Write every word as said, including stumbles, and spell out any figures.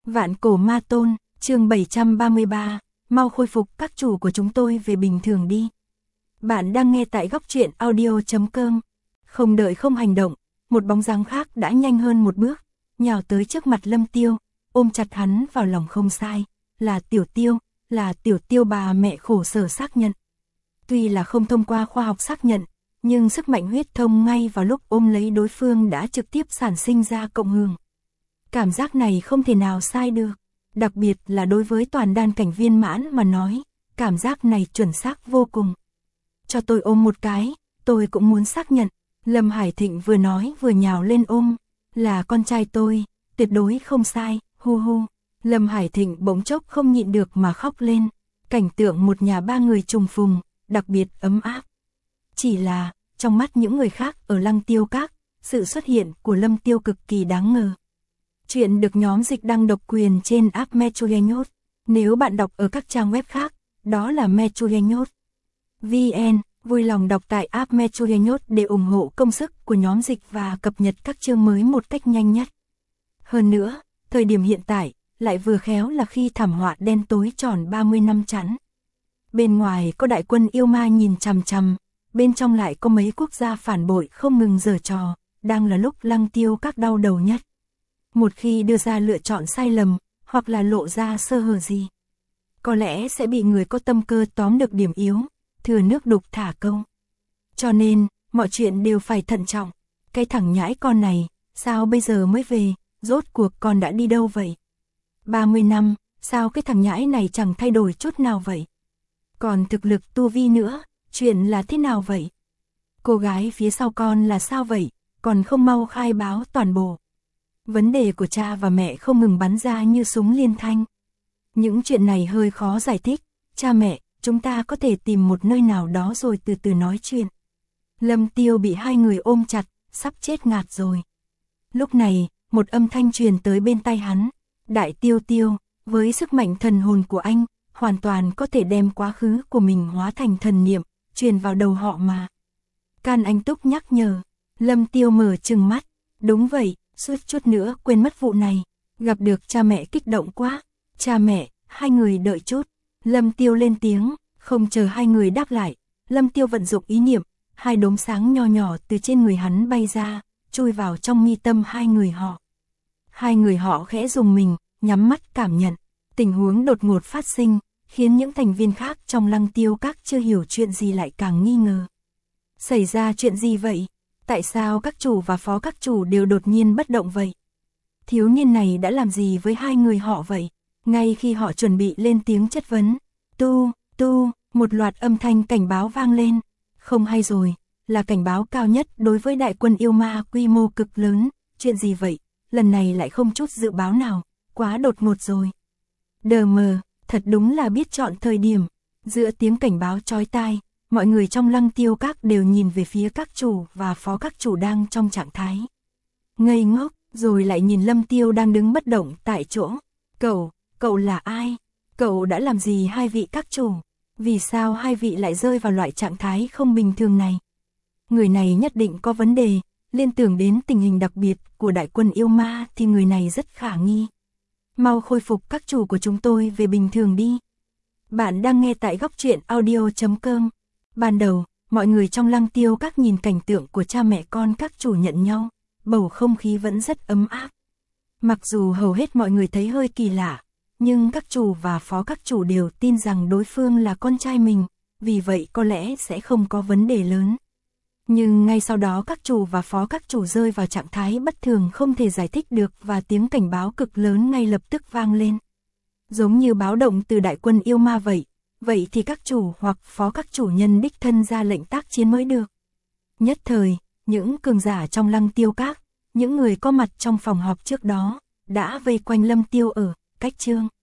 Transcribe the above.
Vạn cổ ma tôn, chương bảy trăm ba mươi ba, mau khôi phục các chủ của chúng tôi về bình thường đi. Bạn đang nghe tại góc truyện audio chấm com. Không đợi không hành động, một bóng dáng khác đã nhanh hơn một bước, nhào tới trước mặt Lâm Tiêu, ôm chặt hắn vào lòng. Không sai, là Tiểu Tiêu, là Tiểu Tiêu bà mẹ khổ sở xác nhận. Tuy là không thông qua khoa học xác nhận, nhưng sức mạnh huyết thông ngay vào lúc ôm lấy đối phương đã trực tiếp sản sinh ra cộng hưởng. Cảm giác này không thể nào sai được, đặc biệt là đối với toàn đan cảnh viên mãn mà nói, cảm giác này chuẩn xác vô cùng. Cho tôi ôm một cái, tôi cũng muốn xác nhận. Lâm Hải Thịnh vừa nói vừa nhào lên ôm, là con trai tôi, tuyệt đối không sai, hu hu. Lâm Hải Thịnh bỗng chốc không nhịn được mà khóc lên, cảnh tượng một nhà ba người trùng phùng, đặc biệt ấm áp. Chỉ là, trong mắt những người khác ở Lăng Tiêu Các, sự xuất hiện của Lâm Tiêu cực kỳ đáng ngờ. Chuyện được nhóm dịch đăng độc quyền trên app Metrogenyot. Nếu bạn đọc ở các trang web khác, đó là Metrogenyot vê en. Vui lòng đọc tại app Metrogenyot để ủng hộ công sức của nhóm dịch và cập nhật các chương mới một cách nhanh nhất. Hơn nữa, thời điểm hiện tại, lại vừa khéo là khi thảm họa đen tối tròn ba mươi năm chắn. Bên ngoài có đại quân yêu ma nhìn chằm chằm, bên trong lại có mấy quốc gia phản bội không ngừng giở trò, đang là lúc Lăng Tiêu Các đau đầu nhất. Một khi đưa ra lựa chọn sai lầm, hoặc là lộ ra sơ hở gì, có lẽ sẽ bị người có tâm cơ tóm được điểm yếu, thừa nước đục thả câu. Cho nên, mọi chuyện đều phải thận trọng. Cái thằng nhãi con này, sao bây giờ mới về, rốt cuộc con đã đi đâu vậy? ba mươi năm, sao cái thằng nhãi này chẳng thay đổi chút nào vậy? Còn thực lực tu vi nữa, chuyện là thế nào vậy? Cô gái phía sau con là sao vậy, còn không mau khai báo toàn bộ. Vấn đề của cha và mẹ không ngừng bắn ra như súng liên thanh. Những chuyện này hơi khó giải thích, cha mẹ, chúng ta có thể tìm một nơi nào đó rồi từ từ nói chuyện. Lâm Tiêu bị hai người ôm chặt, sắp chết ngạt rồi. Lúc này, một âm thanh truyền tới bên tai hắn. Đại Tiêu Tiêu, với sức mạnh thần hồn của anh, hoàn toàn có thể đem quá khứ của mình hóa thành thần niệm, truyền vào đầu họ mà. Can Anh Túc nhắc nhở. Lâm Tiêu mở trừng mắt. Đúng vậy, suýt chút nữa quên mất vụ này. Gặp được cha mẹ kích động quá. Cha mẹ, hai người đợi chút. Lâm Tiêu lên tiếng, không chờ hai người đáp lại. Lâm Tiêu vận dụng ý niệm, hai đốm sáng nho nhỏ từ trên người hắn bay ra, chui vào trong mi tâm hai người họ. Hai người họ khẽ rùng mình, nhắm mắt cảm nhận. Tình huống đột ngột phát sinh, khiến những thành viên khác trong Lăng Tiêu Các chưa hiểu chuyện gì lại càng nghi ngờ. Xảy ra chuyện gì vậy? Tại sao các chủ và phó các chủ đều đột nhiên bất động vậy? Thiếu niên này đã làm gì với hai người họ vậy? Ngay khi họ chuẩn bị lên tiếng chất vấn, tu, tu, một loạt âm thanh cảnh báo vang lên. Không hay rồi, là cảnh báo cao nhất đối với đại quân yêu ma quy mô cực lớn. Chuyện gì vậy? Lần này lại không chút dự báo nào, quá đột ngột rồi. Đờ mờ, thật đúng là biết chọn thời điểm. Giữa tiếng cảnh báo chói tai, mọi người trong Lăng Tiêu Các đều nhìn về phía các chủ và phó các chủ đang trong trạng thái ngây ngốc, rồi lại nhìn Lâm Tiêu đang đứng bất động tại chỗ. Cậu, cậu là ai? Cậu đã làm gì hai vị các chủ? Vì sao hai vị lại rơi vào loại trạng thái không bình thường này? Người này nhất định có vấn đề, liên tưởng đến tình hình đặc biệt của đại quân yêu ma thì người này rất khả nghi. Mau khôi phục các chủ của chúng tôi về bình thường đi. Bạn đang nghe tại góc truyện audio chấm com. Ban đầu, mọi người trong Lăng Tiêu Các nhìn cảnh tượng của cha mẹ con các chủ nhận nhau, bầu không khí vẫn rất ấm áp. Mặc dù hầu hết mọi người thấy hơi kỳ lạ, nhưng các chủ và phó các chủ đều tin rằng đối phương là con trai mình, vì vậy có lẽ sẽ không có vấn đề lớn. Nhưng ngay sau đó các chủ và phó các chủ rơi vào trạng thái bất thường không thể giải thích được và tiếng cảnh báo cực lớn ngay lập tức vang lên. Giống như báo động từ đại quân yêu ma vậy, vậy thì các chủ hoặc phó các chủ nhân đích thân ra lệnh tác chiến mới được. Nhất thời, những cường giả trong Lăng Tiêu Các, những người có mặt trong phòng họp trước đó, đã vây quanh Lâm Tiêu ở cách chương.